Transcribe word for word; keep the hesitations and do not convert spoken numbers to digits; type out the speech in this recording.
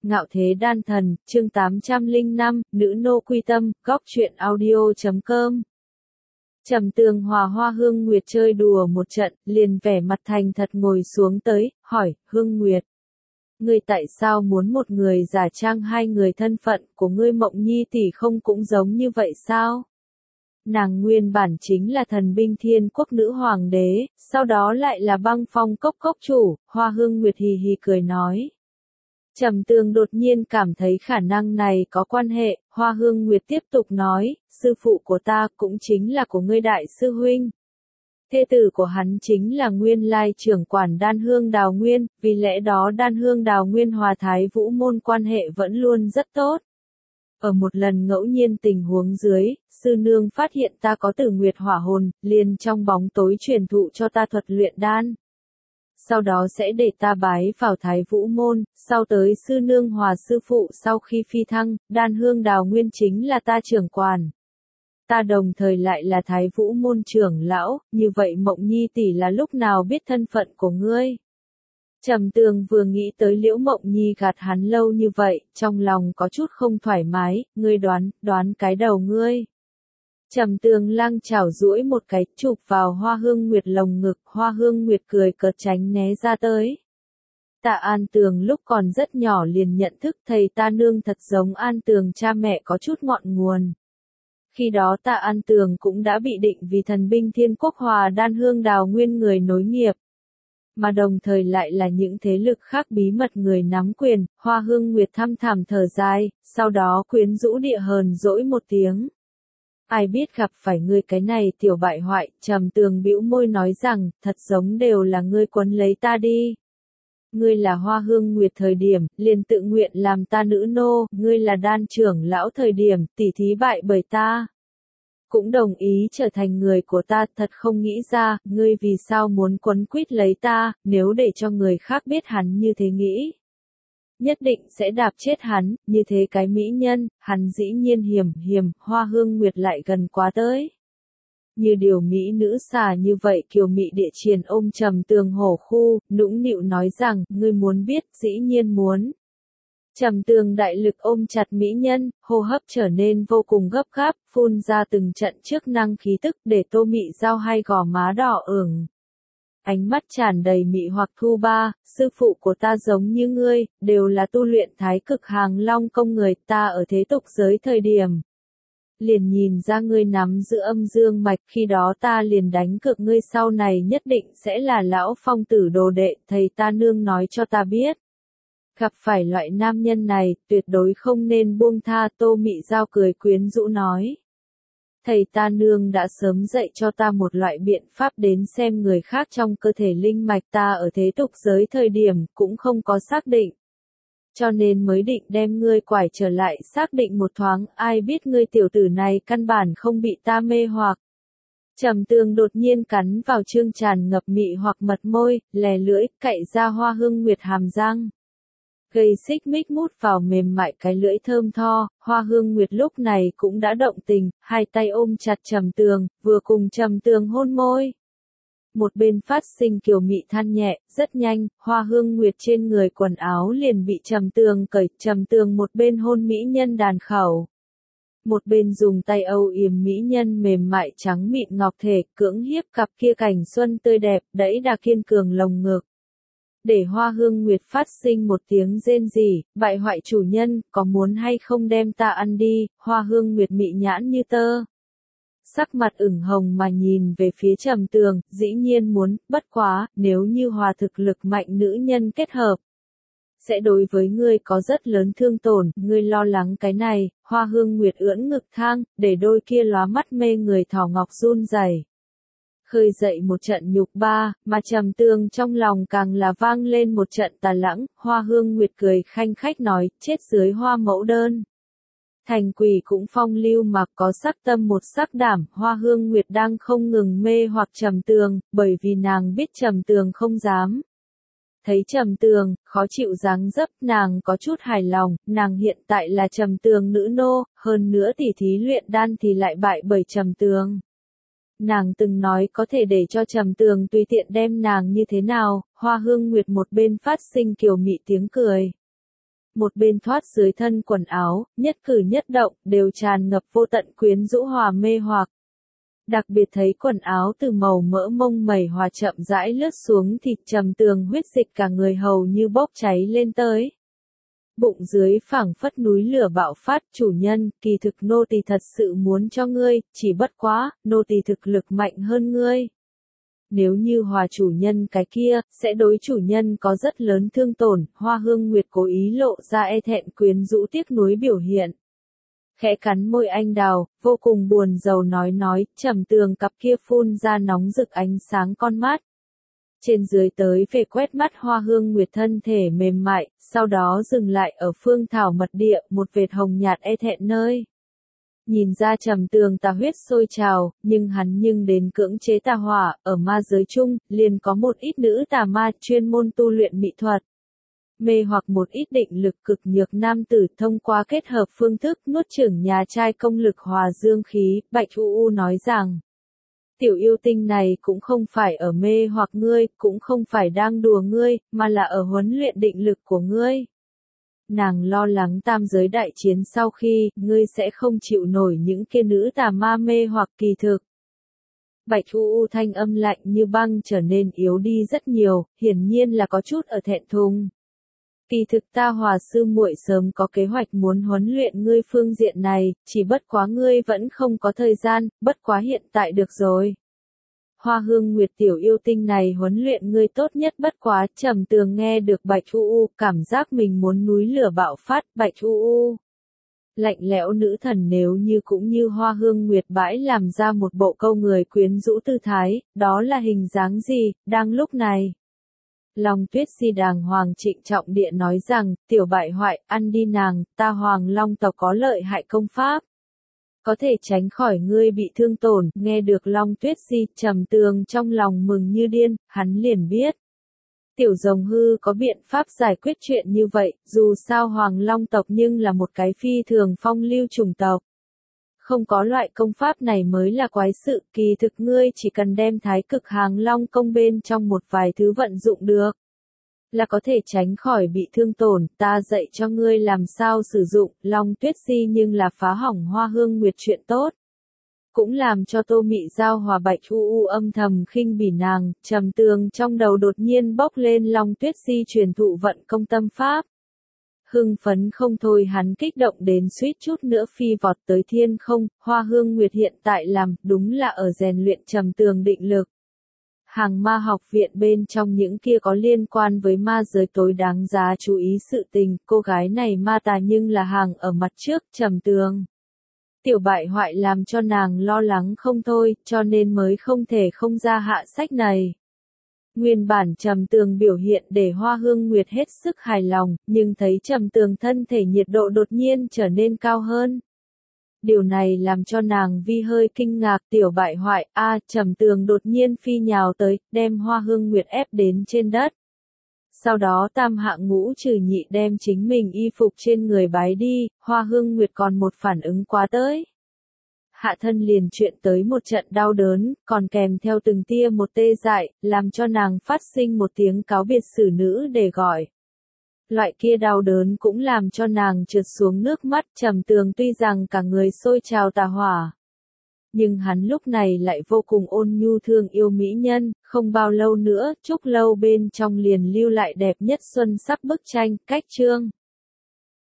Ngạo thế đan thần, chương tám trăm lẻ năm, nữ nô quy tâm, góc truyện audio chấm com. Trầm Tường hòa Hoa Hương Nguyệt chơi đùa một trận, liền vẻ mặt thành thật ngồi xuống tới, hỏi, Hương Nguyệt. Ngươi tại sao muốn một người giả trang hai người thân phận của ngươi Mộng Nhi tỷ không cũng giống như vậy sao? Nàng nguyên bản chính là thần binh thiên quốc nữ hoàng đế, sau đó lại là băng phong cốc cốc chủ, Hoa Hương Nguyệt hì hì cười nói. Trầm Tường đột nhiên cảm thấy khả năng này có quan hệ, Hoa Hương Nguyệt tiếp tục nói, sư phụ của ta cũng chính là của ngươi đại sư huynh. Thê tử của hắn chính là nguyên lai trưởng quản Đan Hương Đào Nguyên, vì lẽ đó Đan Hương Đào Nguyên hòa Thái Vũ môn quan hệ vẫn luôn rất tốt. Ở một lần ngẫu nhiên tình huống dưới, sư nương phát hiện ta có Tử Nguyệt hỏa hồn, liền trong bóng tối truyền thụ cho ta thuật luyện đan. Sau đó sẽ để ta bái vào Thái Vũ môn, sau tới sư nương hòa sư phụ sau khi phi thăng, Đan Hương Đào Nguyên chính là ta trưởng quản. Ta đồng thời lại là Thái Vũ môn trưởng lão, như vậy Mộng Nhi tỷ là lúc nào biết thân phận của ngươi? Trầm Tường vừa nghĩ tới Liễu Mộng Nhi gạt hắn lâu như vậy, trong lòng có chút không thoải mái, ngươi đoán, đoán cái đầu ngươi. Trầm Tường lăng chảo duỗi một cái chụp vào Hoa Hương Nguyệt lồng ngực, Hoa Hương Nguyệt cười cợt tránh né ra tới. Tạ An Tường lúc còn rất nhỏ liền nhận thức thầy ta nương thật giống An Tường cha mẹ có chút ngọn nguồn. Khi đó Tạ An Tường cũng đã bị định vì thần binh thiên quốc hòa Đan Hương Đào Nguyên người nối nghiệp. Mà đồng thời lại là những thế lực khác bí mật người nắm quyền, Hoa Hương Nguyệt thăm thẳm thở dài, sau đó quyến rũ địa hờn dỗi một tiếng. Ai biết gặp phải ngươi cái này tiểu bại hoại, Trầm Tường bĩu môi nói rằng, thật giống đều là ngươi quấn lấy ta đi. Ngươi là Hoa Hương Nguyệt thời điểm, liền tự nguyện làm ta nữ nô, ngươi là Đan trưởng lão thời điểm, tỉ thí bại bởi ta. Cũng đồng ý trở thành người của ta, thật không nghĩ ra, ngươi vì sao muốn quấn quýt lấy ta, nếu để cho người khác biết hắn như thế nghĩ. Nhất định sẽ đạp chết hắn, như thế cái mỹ nhân, hắn dĩ nhiên hiểm hiểm, Hoa Hương Nguyệt lại gần quá tới. Như điều mỹ nữ xà như vậy kiều mị địa triền ôm Trầm Tường hổ khu, nũng nịu nói rằng, ngươi muốn biết, dĩ nhiên muốn. Trầm Tường đại lực ôm chặt mỹ nhân, hô hấp trở nên vô cùng gấp gáp, phun ra từng trận chức năng khí tức để Tô Mị Giao hai gò má đỏ ửng. Ánh mắt tràn đầy mị hoặc thu ba, sư phụ của ta giống như ngươi, đều là tu luyện thái cực hàng long công người, ta ở thế tục giới thời điểm. Liền nhìn ra ngươi nắm giữ âm dương mạch, khi đó ta liền đánh cược ngươi sau này nhất định sẽ là lão phong tử đồ đệ, thầy ta nương nói cho ta biết. Gặp phải loại nam nhân này, tuyệt đối không nên buông tha, Tô Mị Giao cười quyến rũ nói. Thầy ta nương đã sớm dạy cho ta một loại biện pháp đến xem người khác trong cơ thể linh mạch, ta ở thế tục giới thời điểm cũng không có xác định. Cho nên mới định đem ngươi quải trở lại xác định một thoáng, ai biết ngươi tiểu tử này căn bản không bị ta mê hoặc. Trầm Tường đột nhiên cắn vào chương tràn ngập mị hoặc mật môi, lè lưỡi, cạy ra Hoa Hương Nguyệt hàm răng. Gây xích mích mút vào mềm mại cái lưỡi thơm tho, Hoa Hương Nguyệt lúc này cũng đã động tình, hai tay ôm chặt Trầm Tường, vừa cùng Trầm Tường hôn môi. Một bên phát sinh kiều mị than nhẹ, rất nhanh, Hoa Hương Nguyệt trên người quần áo liền bị Trầm Tường cởi, Trầm Tường một bên hôn mỹ nhân đàn khẩu. Một bên dùng tay âu yếm mỹ nhân mềm mại trắng mịn ngọc thể, cưỡng hiếp cặp kia cảnh xuân tươi đẹp, đẫy đà kiên cường lồng ngực. Để Hoa Hương Nguyệt phát sinh một tiếng rên rỉ, bại hoại chủ nhân, có muốn hay không đem ta ăn đi, Hoa Hương Nguyệt mị nhãn như tơ. Sắc mặt ửng hồng mà nhìn về phía Trầm Tường, dĩ nhiên muốn, bất quá, nếu như hòa thực lực mạnh nữ nhân kết hợp. Sẽ đối với ngươi có rất lớn thương tổn, ngươi lo lắng cái này, Hoa Hương Nguyệt ưỡn ngực thang, để đôi kia lóa mắt mê người thỏ ngọc run rẩy. Khơi dậy một trận nhục ba, mà Trầm Tường trong lòng càng là vang lên một trận tà lãng, Hoa Hương Nguyệt cười khanh khách nói, chết dưới hoa mẫu đơn. Thành quỷ cũng phong lưu mà có sắc tâm một sắc đảm, Hoa Hương Nguyệt đang không ngừng mê hoặc Trầm Tường, bởi vì nàng biết Trầm Tường không dám. Thấy Trầm Tường, khó chịu dáng dấp, nàng có chút hài lòng, nàng hiện tại là Trầm Tường nữ nô, hơn nữa tỉ thí luyện đan thì lại bại bởi Trầm Tường. Nàng từng nói có thể để cho Trầm Tường tùy tiện đem nàng như thế nào, Hoa Hương Nguyệt một bên phát sinh kiều mị tiếng cười. một bên thoát dưới thân quần áo, nhất cử nhất động, đều tràn ngập vô tận quyến rũ hòa mê hoặc. Đặc biệt thấy quần áo từ màu mỡ mông mẩy hòa chậm rãi lướt xuống thịt Trầm Tường huyết dịch cả người hầu như bốc cháy lên tới. Bụng dưới phảng phất núi lửa bạo phát, chủ nhân, kỳ thực nô tỳ thật sự muốn cho ngươi, chỉ bất quá, nô tỳ thực lực mạnh hơn ngươi. Nếu như hòa chủ nhân cái kia, sẽ đối chủ nhân có rất lớn thương tổn, Hoa Hương Nguyệt cố ý lộ ra e thẹn quyến rũ tiếc nuối biểu hiện. Khẽ cắn môi anh đào, vô cùng buồn rầu nói nói, Trầm Tường cặp kia phun ra nóng rực ánh sáng con mắt. Trên dưới tới về quét mắt Hoa Hương Nguyệt thân thể mềm mại, sau đó dừng lại ở phương thảo mật địa, một vệt hồng nhạt e thẹn nơi. Nhìn ra Trầm Tường tà huyết sôi trào, nhưng hắn nhưng đến cưỡng chế tà hỏa, ở ma giới chung, liền có một ít nữ tà ma chuyên môn tu luyện mỹ thuật. Mê hoặc một ít định lực cực nhược nam tử thông qua kết hợp phương thức nuốt chửng nhà trai công lực hòa dương khí, Bạch U U nói rằng. Tiểu yêu tinh này cũng không phải ở mê hoặc ngươi, cũng không phải đang đùa ngươi, mà là ở huấn luyện định lực của ngươi. Nàng lo lắng tam giới đại chiến sau khi, ngươi sẽ không chịu nổi những kia nữ tà ma mê hoặc kỳ thực. Bạch U U thanh âm lạnh như băng trở nên yếu đi rất nhiều, hiển nhiên là có chút ở thẹn thùng. Kỳ thực ta hòa sư muội sớm có kế hoạch muốn huấn luyện ngươi phương diện này, chỉ bất quá ngươi vẫn không có thời gian, bất quá hiện tại được rồi. Hoa Hương Nguyệt tiểu yêu tinh này huấn luyện ngươi tốt nhất bất quá, Trầm Tường nghe được Bạch U U, cảm giác mình muốn núi lửa bạo phát, Bạch U U. Lạnh lẽo nữ thần nếu như cũng như Hoa Hương Nguyệt bãi làm ra một bộ câu người quyến rũ tư thái, đó là hình dáng gì, đang lúc này. Long Tuyết Si đàng hoàng trịnh trọng địa nói rằng, tiểu bại hoại, ăn đi nàng, ta Hoàng Long tộc có lợi hại công pháp. Có thể tránh khỏi ngươi bị thương tổn, nghe được Long Tuyết Si, Trầm Tường trong lòng mừng như điên, hắn liền biết. Tiểu rồng hư có biện pháp giải quyết chuyện như vậy, dù sao Hoàng Long tộc nhưng là một cái phi thường phong lưu chủng tộc. Không có loại công pháp này mới là quái sự, kỳ thực ngươi chỉ cần đem thái cực hàng long công bên trong một vài thứ vận dụng được. Là có thể tránh khỏi bị thương tổn, ta dạy cho ngươi làm sao sử dụng, Long Tuyết Si nhưng là phá hỏng Hoa Hương Nguyệt chuyện tốt. Cũng làm cho Tô Mị Giao hòa Bạch U U âm thầm khinh bỉ nàng, Trầm Tường trong đầu đột nhiên bốc lên Long Tuyết Si truyền thụ vận công tâm pháp. Hưng phấn không thôi hắn kích động đến suýt chút nữa phi vọt tới thiên không, Hoa Hương Nguyệt hiện tại làm, đúng là ở rèn luyện Trầm Tường định lực. Hàng ma học viện bên trong những kia có liên quan với ma giới tối đáng giá chú ý sự tình, cô gái này ma tà nhưng là hàng ở mặt trước, Trầm Tường. Tiểu bại hoại làm cho nàng lo lắng không thôi, cho nên mới không thể không ra hạ sách này. Nguyên bản Trầm Tường biểu hiện để Hoa Hương Nguyệt hết sức hài lòng, nhưng thấy Trầm Tường thân thể nhiệt độ đột nhiên trở nên cao hơn. Điều này làm cho nàng vi hơi kinh ngạc, tiểu bại hoại, a Trầm Tường đột nhiên phi nhào tới, đem Hoa Hương Nguyệt ép đến trên đất. Sau đó tam hạ ngũ trừ nhị đem chính mình y phục trên người bái đi, Hoa Hương Nguyệt còn một phản ứng quá tới. Hạ thân liền chuyện tới một trận đau đớn, còn kèm theo từng tia một tê dại, làm cho nàng phát sinh một tiếng cáo biệt xử nữ để gọi. Loại kia đau đớn cũng làm cho nàng trượt xuống nước mắt, Trầm Tường tuy rằng cả người sôi trào tà hỏa. Nhưng hắn lúc này lại vô cùng ôn nhu thương yêu mỹ nhân, không bao lâu nữa, Trúc Lâu bên trong liền lưu lại đẹp nhất xuân sắc bức tranh, cách chương.